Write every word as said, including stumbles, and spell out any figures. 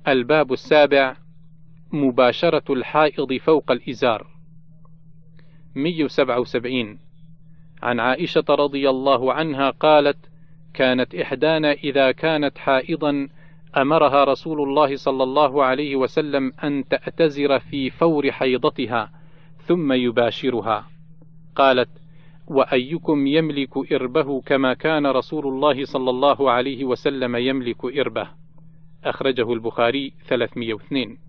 الباب السابع: مباشرة الحائض فوق الإزار. مئة وسبعة وسبعين. عن عائشة رضي الله عنها قالت: كانت إحدانا إذا كانت حائضا أمرها رسول الله صلى الله عليه وسلم أن تأتزر في فور حيضتها ثم يباشرها. قالت: وأيكم يملك إربه كما كان رسول الله صلى الله عليه وسلم يملك إربه. أخرجه البخاري ثلاثمئة واثنين.